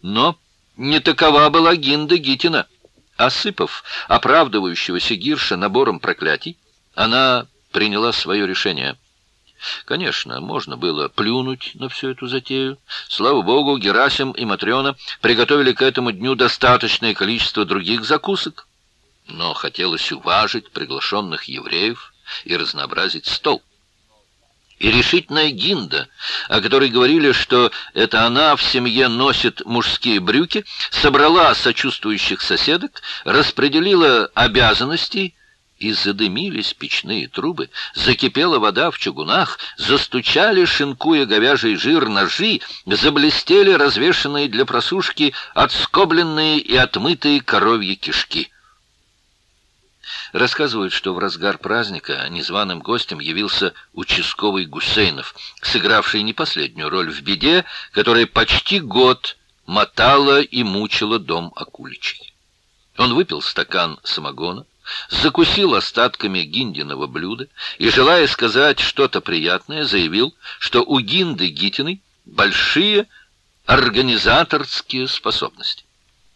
Но не такова была Гинда Гитина. Осыпав оправдывающегося Гирша набором проклятий, она приняла свое решение. Конечно, можно было плюнуть на всю эту затею. Слава богу, Герасим и Матрена приготовили к этому дню достаточное количество других закусок. Но хотелось уважить приглашенных евреев и разнообразить стол. И решительная Гинда, о которой говорили, что это она в семье носит мужские брюки, собрала сочувствующих соседок, распределила обязанности, и задымились печные трубы, закипела вода в чугунах, застучали, шинкуя говяжий жир, ножи, заблестели развешанные для просушки отскобленные и отмытые коровьи кишки. Рассказывают, что в разгар праздника незваным гостем явился участковый Гусейнов, сыгравший не последнюю роль в беде, которая почти год мотала и мучила дом Акуличей. Он выпил стакан самогона, закусил остатками Гиндиного блюда и, желая сказать что-то приятное, заявил, что у Гинды Гитиной большие организаторские способности.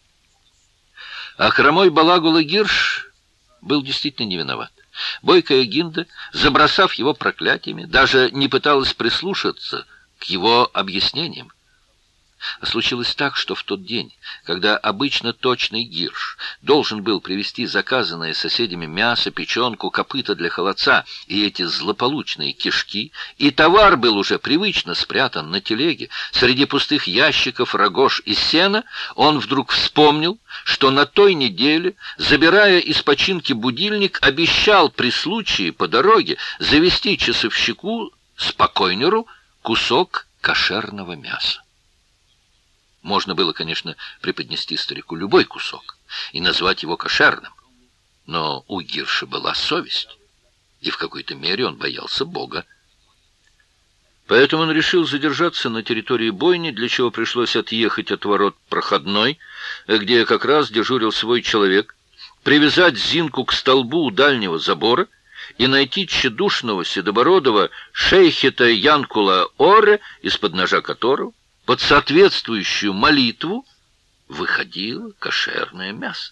А хромой Балагула Гирш был действительно не виноват. Бойкая Гинда, забросав его проклятиями, даже не пыталась прислушаться к его объяснениям. А случилось так, что в тот день, когда обычно точный Гирш должен был привезти заказанное соседями мясо, печенку, копыта для холодца и эти злополучные кишки, и товар был уже привычно спрятан на телеге среди пустых ящиков, рогож и сена, он вдруг вспомнил, что на той неделе, забирая из починки будильник, обещал при случае по дороге завести часовщику, спокойнеру, кусок кошерного мяса. Можно было, конечно, преподнести старику любой кусок и назвать его кошерным, но у Гирша была совесть, и в какой-то мере он боялся Бога. Поэтому он решил задержаться на территории бойни, для чего пришлось отъехать от ворот проходной, где как раз дежурил свой человек, привязать Зинку к столбу у дальнего забора и найти тщедушного седобородого шейхета Янкула Оре, из-под ножа которого под соответствующую молитву выходило кошерное мясо.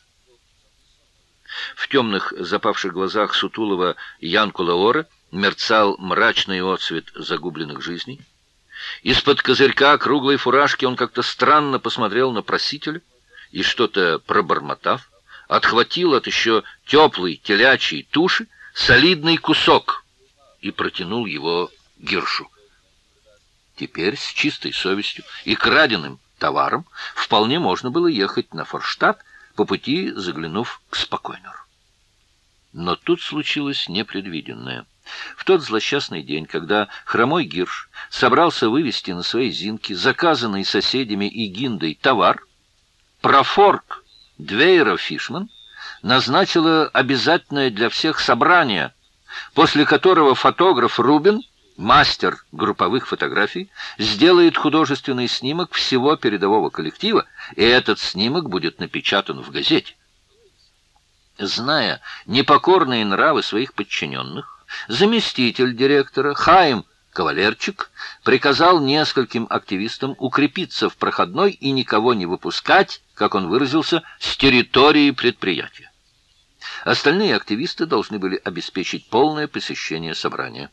В темных запавших глазах сутулого Янкула Оре мерцал мрачный отсвет загубленных жизней. Из-под козырька круглой фуражки он как-то странно посмотрел на просителя и, что-то пробормотав, отхватил от еще теплой телячьей туши солидный кусок и протянул его Гиршу. Теперь с чистой совестью и краденым товаром вполне можно было ехать на Форштадт, по пути заглянув к спокойнеру. Но тут случилось непредвиденное. В тот злосчастный день, когда хромой Гирш собрался вывести на своей Зинке заказанный соседями и Гиндой товар, профорк Двейра Фишман назначила обязательное для всех собрание, после которого фотограф Рубин, мастер групповых фотографий, сделает художественный снимок всего передового коллектива, и этот снимок будет напечатан в газете. Зная непокорные нравы своих подчиненных, заместитель директора Хаим Кавалерчик приказал нескольким активистам укрепиться в проходной и никого не выпускать, как он выразился, с территории предприятия. Остальные активисты должны были обеспечить полное посещение собрания.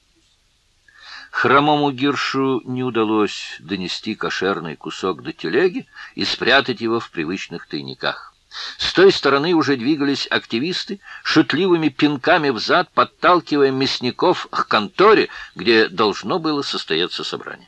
Хромому Гиршу не удалось донести кошерный кусок до телеги и спрятать его в привычных тайниках. С той стороны уже двигались активисты, шутливыми пинками взад подталкивая мясников к конторе, где должно было состояться собрание.